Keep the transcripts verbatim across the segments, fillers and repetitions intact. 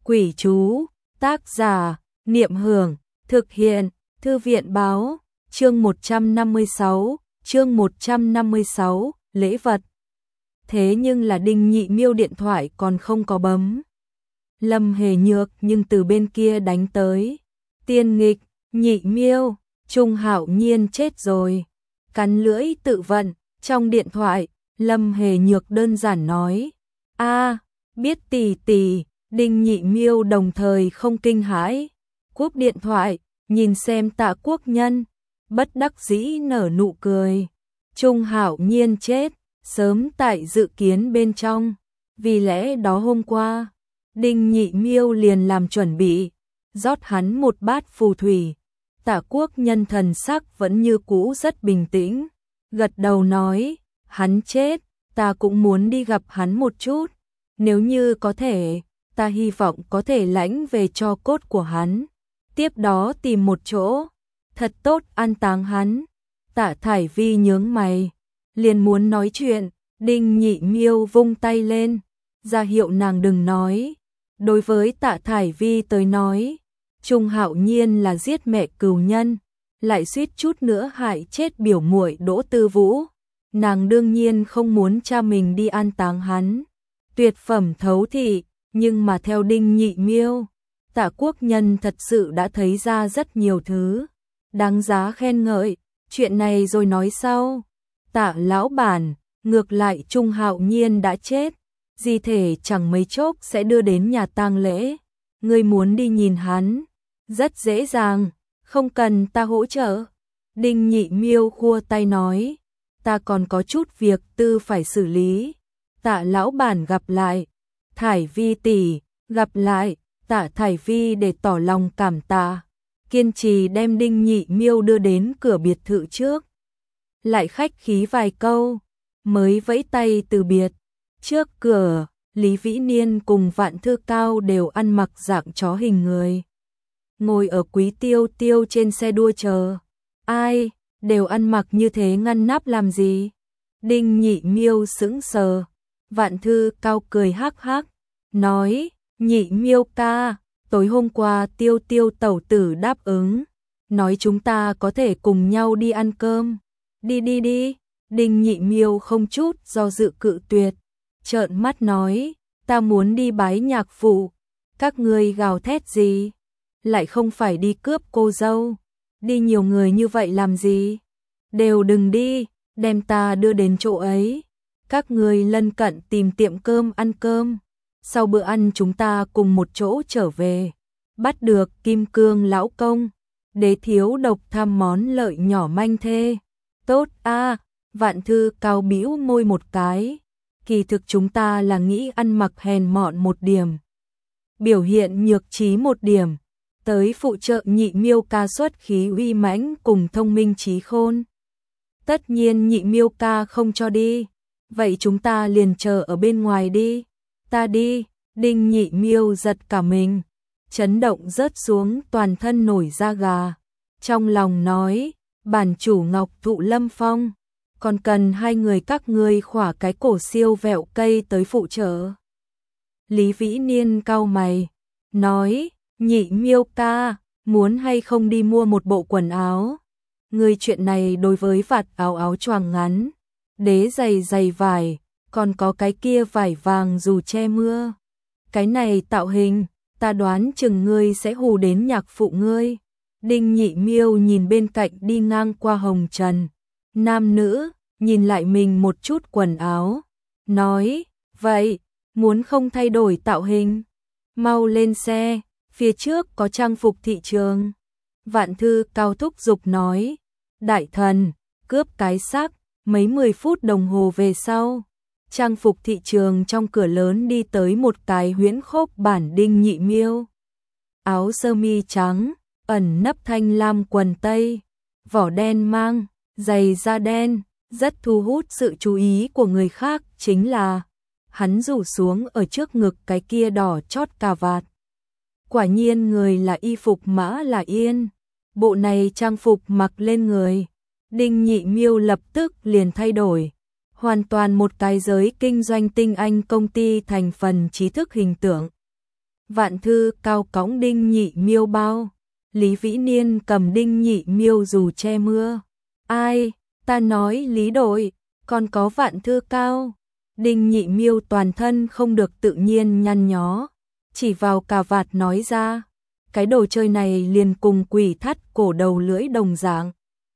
Quỷ chú, tác giả, Niệm Hưởng, thực hiện, Thư viện báo, chương một trăm năm mươi sáu, chương một trăm năm mươi sáu, lễ vật. Thế nhưng là Đinh Nhị Miêu điện thoại còn không có bấm. Lâm Hề Nhược nhưng từ bên kia đánh tới. Tiên nghịch, Nhị Miêu, Trung Hạo Nhiên chết rồi. Cắn lưỡi tự vận, trong điện thoại, Lâm Hề Nhược đơn giản nói. A, biết tỷ tỷ. Đinh Nhị Miêu đồng thời không kinh hãi, cúp điện thoại, nhìn xem Tạ Quốc Nhân, bất đắc dĩ nở nụ cười. Trung Hạo Nhiên chết, sớm tại dự kiến bên trong, vì lẽ đó hôm qua, Đinh Nhị Miêu liền làm chuẩn bị, rót hắn một bát phù thủy. Tạ Quốc Nhân thần sắc vẫn như cũ rất bình tĩnh, gật đầu nói, hắn chết, ta cũng muốn đi gặp hắn một chút, nếu như có thể. Ta hy vọng có thể lãnh về cho cốt của hắn, tiếp đó tìm một chỗ, thật tốt an táng hắn. Tạ Thải Vi nhướng mày, liền muốn nói chuyện, Đinh Nhị Miêu vung tay lên, ra hiệu nàng đừng nói. Đối với Tạ Thải Vi tới nói, Trung Hạo Nhiên là giết mẹ cừu nhân, lại suýt chút nữa hại chết biểu muội Đỗ Tư Vũ. Nàng đương nhiên không muốn cha mình đi an táng hắn. Tuyệt phẩm thấu thị. Nhưng mà theo Đinh Nhị Miêu, Tạ Quốc Nhân thật sự đã thấy ra rất nhiều thứ đáng giá khen ngợi, chuyện này rồi nói sau. Tạ lão bản, ngược lại Trung Hạo Nhiên đã chết, di thể chẳng mấy chốc sẽ đưa đến nhà tang lễ, ngươi muốn đi nhìn hắn, rất dễ dàng, không cần ta hỗ trợ. Đinh Nhị Miêu khua tay nói, ta còn có chút việc tư phải xử lý. Tạ lão bản gặp lại. Thải Vi tỷ, gặp lại. Tạ Thải Vi để tỏ lòng cảm tạ, kiên trì đem Đinh Nhị Miêu đưa đến cửa biệt thự trước. Lại khách khí vài câu, mới vẫy tay từ biệt. Trước cửa, Lý Vĩ Niên cùng Vạn Thư Cao đều ăn mặc dạng chó hình người. Ngồi ở Quý Tiêu Tiêu trên xe đua chờ. Ai, đều ăn mặc như thế ngăn nắp làm gì? Đinh Nhị Miêu sững sờ. Vạn Thư Cao cười hắc hắc, nói, Nhị Miêu ca, tối hôm qua Tiêu Tiêu tẩu tử đáp ứng, nói chúng ta có thể cùng nhau đi ăn cơm. Đi đi đi. Đinh Nhị Miêu không chút do dự cự tuyệt, trợn mắt nói, ta muốn đi bái nhạc phụ. Các ngươi gào thét gì? Lại không phải đi cướp cô dâu, đi nhiều người như vậy làm gì? Đều đừng đi, đem ta đưa đến chỗ ấy. Các người lân cận tìm tiệm cơm ăn cơm, sau bữa ăn chúng ta cùng một chỗ trở về. Bắt được Kim Cương lão công, Đế thiếu độc tham món lợi nhỏ manh thê. Tốt a. À, Vạn Thư Cao bĩu môi một cái, kỳ thực chúng ta là nghĩ ăn mặc hèn mọn một điểm, biểu hiện nhược trí một điểm, tới phụ trợ Nhị Miêu ca xuất khí uy mãnh cùng thông minh trí khôn. Tất nhiên Nhị Miêu ca không cho đi, vậy chúng ta liền chờ ở bên ngoài đi. Ta đi. Đinh Nhị Miêu giật cả mình, chấn động rớt xuống toàn thân nổi da gà. Trong lòng nói, bản chủ Ngọc Thụ Lâm Phong, còn cần hai người các ngươi khỏa cái cổ siêu vẹo cây tới phụ trợ. Lý Vĩ Niên cau mày, nói, Nhị Miêu ca, muốn hay không đi mua một bộ quần áo? Ngươi chuyện này đối với vạt áo áo choàng ngắn, đế giày giày vải, còn có cái kia vải vàng dù che mưa. Cái này tạo hình, ta đoán chừng ngươi sẽ hù đến nhạc phụ ngươi. Đinh Nhị Miêu nhìn bên cạnh đi ngang qua hồng trần, nam nữ, nhìn lại mình một chút quần áo, nói, vậy, muốn không thay đổi tạo hình? Mau lên xe, phía trước có trang phục thị trường. Vạn Thư Cao thúc giục nói, đại thần, cướp cái xác. Mấy mười phút đồng hồ về sau, trang phục thị trường trong cửa lớn đi tới một cái huyễn khốc bản Đinh Nhị Miêu. Áo sơ mi trắng, ẩn nấp thanh lam quần tây, vỏ đen mang, giày da đen, rất thu hút sự chú ý của người khác chính là hắn rủ xuống ở trước ngực cái kia đỏ chót cà vạt. Quả nhiên người là y phục Mã là Yên, bộ này trang phục mặc lên người. Đinh Nhị Miêu lập tức liền thay đổi, hoàn toàn một cái giới kinh doanh tinh anh công ty thành phần trí thức hình tượng. Vạn Thư Cao cõng Đinh Nhị Miêu bao, Lý Vĩ Niên cầm Đinh Nhị Miêu dù che mưa. Ai, ta nói Lý đội, còn có Vạn Thư Cao. Đinh Nhị Miêu toàn thân không được tự nhiên nhăn nhó, chỉ vào cà vạt nói ra, cái đồ chơi này liền cùng quỷ thắt cổ đầu lưỡi đồng dạng.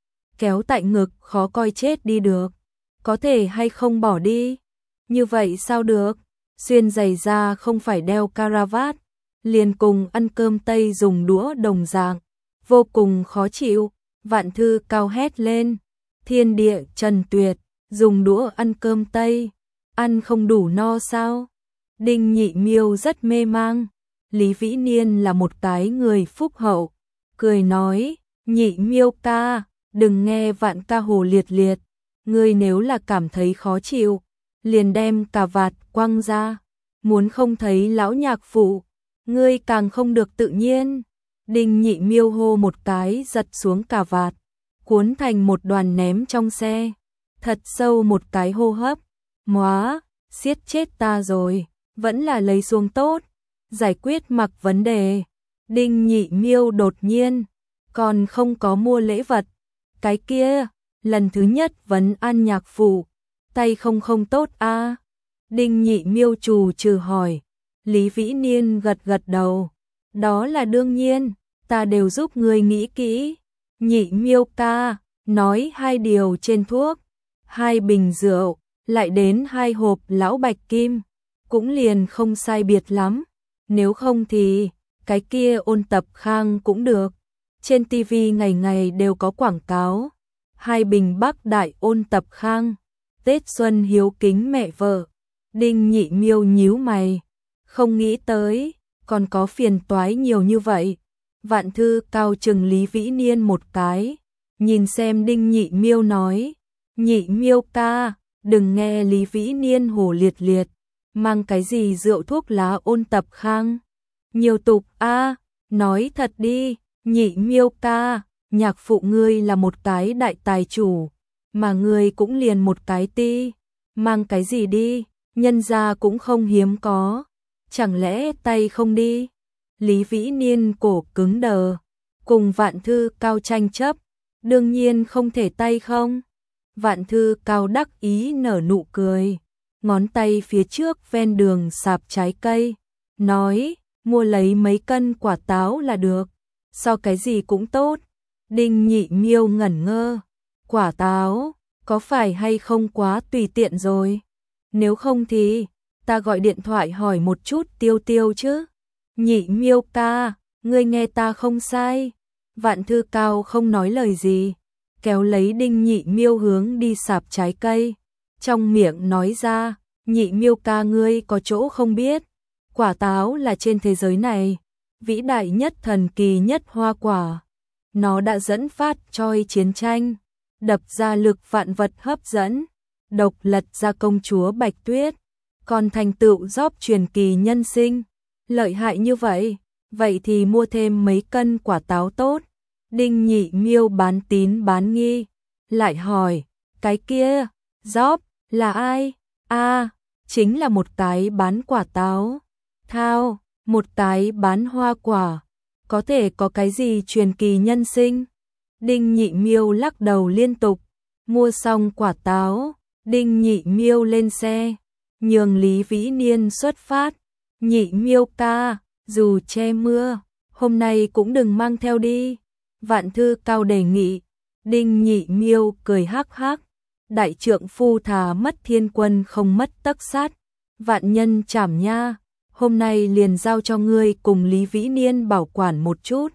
Kéo tại ngực khó coi chết đi được, có thể hay không bỏ đi, như vậy sao được, xuyên giày da không phải đeo caravat, liền cùng ăn cơm Tây dùng đũa đồng dạng, vô cùng khó chịu. Vạn Thư Cao hét lên, thiên địa trần tuyệt, dùng đũa ăn cơm Tây, ăn không đủ no sao? Đinh Nhị Miêu rất mê mang, Lý Vĩ Niên là một cái người phúc hậu, cười nói, Nhị Miêu ca, đừng nghe Vạn ca hồ liệt liệt, ngươi nếu là cảm thấy khó chịu, liền đem cà vạt quăng ra, muốn không thấy lão nhạc phụ, ngươi càng không được tự nhiên. Đinh Nhị Miêu hô một cái giật xuống cà vạt, cuốn thành một đoàn ném trong xe, thật sâu một cái hô hấp, móa, siết chết ta rồi, vẫn là lấy xuống tốt, giải quyết mặc vấn đề. Đinh Nhị Miêu đột nhiên, còn không có mua lễ vật, cái kia, lần thứ nhất vấn an nhạc phụ, tay không không tốt a à? Đinh Nhị Miêu trù trừ hỏi, Lý Vĩ Niên gật gật đầu, đó là đương nhiên, ta đều giúp người nghĩ kỹ. Nhị Miêu ca, nói hai điều trên thuốc, hai bình rượu, lại đến hai hộp lão bạch kim, cũng liền không sai biệt lắm, nếu không thì, cái kia Ôn Tập Khang cũng được, trên tivi ngày ngày đều có quảng cáo, hai bình Bắc Đại Ôn Tập Khang, Tết Xuân hiếu kính mẹ vợ. Đinh Nhị Miêu nhíu mày, không nghĩ tới, còn có phiền toái nhiều như vậy. Vạn Thư Cao chừng Lý Vĩ Niên một cái, nhìn xem Đinh Nhị Miêu nói, Nhị Miêu ca, đừng nghe Lý Vĩ Niên hồ liệt liệt, mang cái gì rượu thuốc lá Ôn Tập Khang, nhiều tục a, à, nói thật đi, Nhị Miêu ca, nhạc phụ ngươi là một cái đại tài chủ, mà ngươi cũng liền một cái ti, mang cái gì đi, nhân gia cũng không hiếm có, chẳng lẽ tay không đi? Lý Vĩ Niên cổ cứng đờ, cùng Vạn Thư Cao tranh chấp, đương nhiên không thể tay không. Vạn Thư Cao đắc ý nở nụ cười, ngón tay phía trước ven đường sạp trái cây, nói, mua lấy mấy cân quả táo là được, so cái gì cũng tốt. Đinh Nhị Miêu ngẩn ngơ, quả táo, có phải hay không quá tùy tiện rồi? Nếu không thì, ta gọi điện thoại hỏi một chút Tiêu Tiêu chứ. Nhị Miêu ca, ngươi nghe ta không sai. Vạn Thư Cao không nói lời gì, kéo lấy Đinh Nhị Miêu hướng đi sạp trái cây, trong miệng nói ra, Nhị Miêu ca ngươi có chỗ không biết, quả táo là trên thế giới này vĩ đại nhất thần kỳ nhất hoa quả, nó đã dẫn phát choi chiến tranh, đập ra lực vạn vật hấp dẫn, độc lật ra công chúa Bạch Tuyết, còn thành tựu gióp truyền kỳ nhân sinh, lợi hại như vậy, vậy thì mua thêm mấy cân quả táo tốt. Đinh Nhị Miêu bán tín bán nghi, lại hỏi, cái kia, gióp, là ai? A, à, chính là một cái bán quả táo. Thao, một cái bán hoa quả, có thể có cái gì truyền kỳ nhân sinh? Đinh Nhị Miêu lắc đầu liên tục, mua xong quả táo, Đinh Nhị Miêu lên xe, nhường Lý Vĩ Niên xuất phát. Nhị Miêu ca, dù che mưa, hôm nay cũng đừng mang theo đi. Vạn Thư Cao đề nghị. Đinh Nhị Miêu cười hắc hắc, đại trượng phu thà mất thiên quân không mất tấc sát. Vạn nhân trảm nha, hôm nay liền giao cho ngươi cùng Lý Vĩ Niên bảo quản một chút.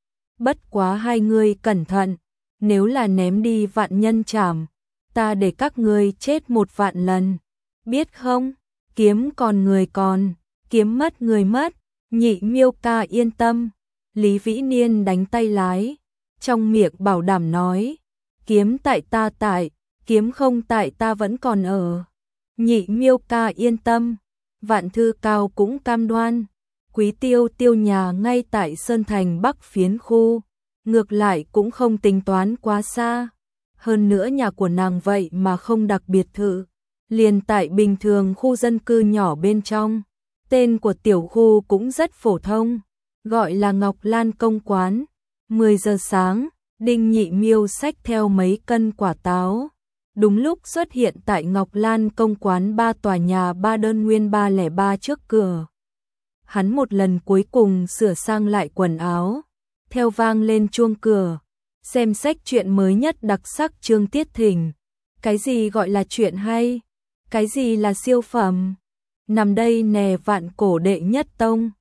Bất quá hai ngươi cẩn thận, nếu là ném đi vạn nhân trảm, ta để các ngươi chết một vạn lần, biết không? Kiếm còn người còn, kiếm mất người mất. Nhị Miêu ca yên tâm. Lý Vĩ Niên đánh tay lái, trong miệng bảo đảm nói, kiếm tại ta tại, kiếm không tại ta vẫn còn ở. Nhị Miêu ca yên tâm. Vạn Thư Cao cũng cam đoan, Quý Tiêu Tiêu nhà ngay tại Sơn Thành Bắc phiến khu, ngược lại cũng không tính toán quá xa. Hơn nữa nhà của nàng vậy mà không đặc biệt thự, liền tại bình thường khu dân cư nhỏ bên trong, Tên của tiểu khu cũng rất phổ thông, gọi là Ngọc Lan Công Quán. mười giờ sáng, Đinh Nhị Miêu xách theo mấy cân quả táo. Đúng lúc xuất hiện tại Ngọc Lan Công Quán ba tòa nhà ba đơn nguyên ba không ba trước cửa. Hắn một lần cuối cùng sửa sang lại quần áo, theo vang lên chuông cửa, xem sách truyện mới nhất đặc sắc Trương Tiết Thỉnh. Cái gì gọi là chuyện hay? Cái gì là siêu phẩm? Nằm đây nè, vạn cổ đệ nhất tông.